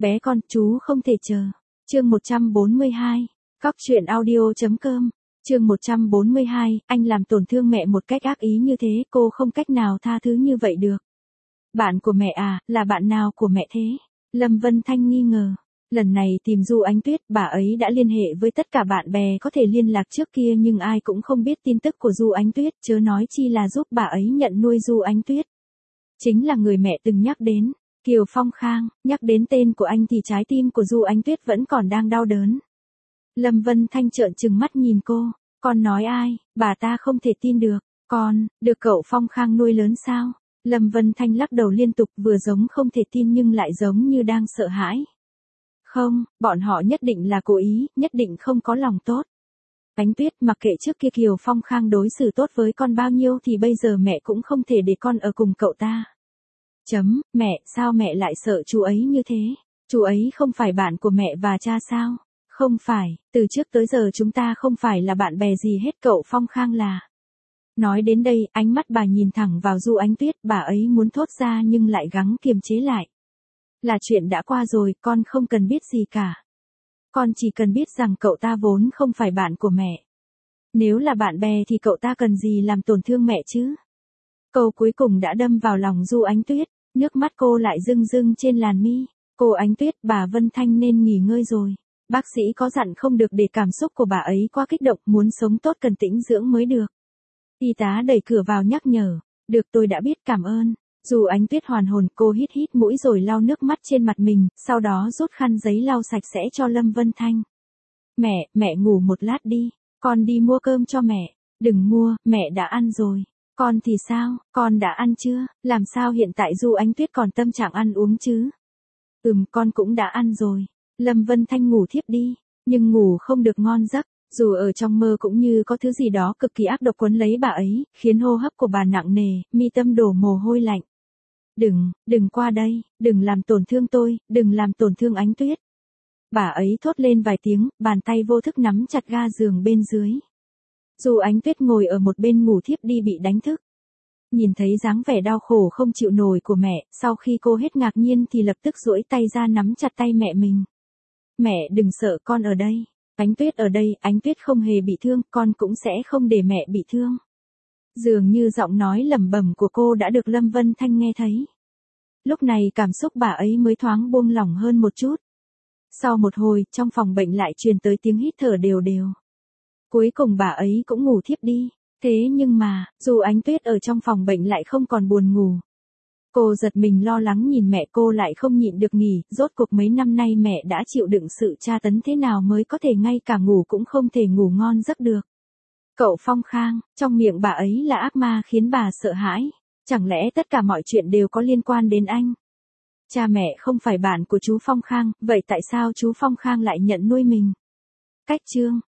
Bé con, chú không thể chờ. Chương 142. Cóc truyện audio.com. Chương 142, anh làm tổn thương mẹ một cách ác ý như thế, cô không cách nào tha thứ như vậy được. Bạn của mẹ à, là bạn nào của mẹ thế? Lâm Vân Thanh nghi ngờ. Lần này tìm Du Ánh Tuyết, bà ấy đã liên hệ với tất cả bạn bè có thể liên lạc trước kia nhưng ai cũng không biết tin tức của Du Ánh Tuyết, chớ nói chi là giúp bà ấy nhận nuôi Du Ánh Tuyết. Chính là người mẹ từng nhắc đến, Kiều Phong Khang, nhắc đến tên của anh thì trái tim của Du Ánh Tuyết vẫn còn đang đau đớn. Lâm Vân Thanh trợn trừng mắt nhìn cô, con nói ai, bà ta không thể tin được, con, được cậu Phong Khang nuôi lớn sao? Lâm Vân Thanh lắc đầu liên tục, vừa giống không thể tin nhưng lại giống như đang sợ hãi. Không, bọn họ nhất định là cố ý, nhất định không có lòng tốt. Ánh Tuyết, mặc kệ trước kia Kiều Phong Khang đối xử tốt với con bao nhiêu thì bây giờ mẹ cũng không thể để con ở cùng cậu ta. Mẹ, sao mẹ lại sợ chú ấy như thế? Chú ấy không phải bạn của mẹ và cha sao? Không phải, từ trước tới giờ chúng ta không phải là bạn bè gì hết, cậu Phong Khang là. Nói đến đây, ánh mắt bà nhìn thẳng vào Du Ánh Tuyết, bà ấy muốn thốt ra nhưng lại gắng kiềm chế lại. Là chuyện đã qua rồi, con không cần biết gì cả. Con chỉ cần biết rằng cậu ta vốn không phải bạn của mẹ. Nếu là bạn bè thì cậu ta cần gì làm tổn thương mẹ chứ? Câu cuối cùng đã đâm vào lòng Du Ánh Tuyết, nước mắt cô lại rưng rưng trên làn mi. Cô Ánh Tuyết, bà Vân Thanh nên nghỉ ngơi rồi. Bác sĩ có dặn không được để cảm xúc của bà ấy quá kích động, muốn sống tốt cần tĩnh dưỡng mới được. Y tá đẩy cửa vào nhắc nhở. Được, tôi đã biết, cảm ơn. Du Ánh Tuyết hoàn hồn, cô hít hít mũi rồi lau nước mắt trên mặt mình, sau đó rút khăn giấy lau sạch sẽ cho Lâm Vân Thanh. Mẹ ngủ một lát đi, con đi mua cơm cho mẹ. Đừng mua, mẹ đã ăn rồi. Con thì sao, con đã ăn chưa? Làm sao hiện tại Du Ánh Tuyết còn tâm trạng ăn uống chứ? Con cũng đã ăn rồi. Lâm Vân Thanh ngủ thiếp đi, nhưng ngủ không được ngon giấc. Dù ở trong mơ cũng như có thứ gì đó cực kỳ ác độc quấn lấy bà ấy, khiến hô hấp của bà nặng nề, mi tâm đổ mồ hôi lạnh. Đừng qua đây, đừng làm tổn thương tôi, đừng làm tổn thương Ánh Tuyết. Bà ấy thốt lên vài tiếng, bàn tay vô thức nắm chặt ga giường bên dưới. Dù Ánh Tuyết ngồi ở một bên ngủ thiếp đi bị đánh thức. Nhìn thấy dáng vẻ đau khổ không chịu nổi của mẹ, sau khi cô hết ngạc nhiên thì lập tức duỗi tay ra nắm chặt tay mẹ mình. Mẹ đừng sợ, con ở đây. Ánh Tuyết ở đây, Ánh Tuyết không hề bị thương, con cũng sẽ không để mẹ bị thương. Dường như giọng nói lẩm bẩm của cô đã được Lâm Vân Thanh nghe thấy. Lúc này cảm xúc bà ấy mới thoáng buông lỏng hơn một chút. Sau một hồi, trong phòng bệnh lại truyền tới tiếng hít thở đều đều. Cuối cùng bà ấy cũng ngủ thiếp đi. Thế nhưng mà, dù Ánh Tuyết ở trong phòng bệnh lại không còn buồn ngủ. Cô giật mình lo lắng nhìn mẹ, cô lại không nhịn được nghỉ, rốt cuộc mấy năm nay mẹ đã chịu đựng sự tra tấn thế nào mới có thể ngay cả ngủ cũng không thể ngủ ngon giấc được. Cậu Phong Khang, trong miệng bà ấy là ác ma khiến bà sợ hãi. Chẳng lẽ tất cả mọi chuyện đều có liên quan đến anh? Cha mẹ không phải bạn của chú Phong Khang, vậy tại sao chú Phong Khang lại nhận nuôi mình? Cách chương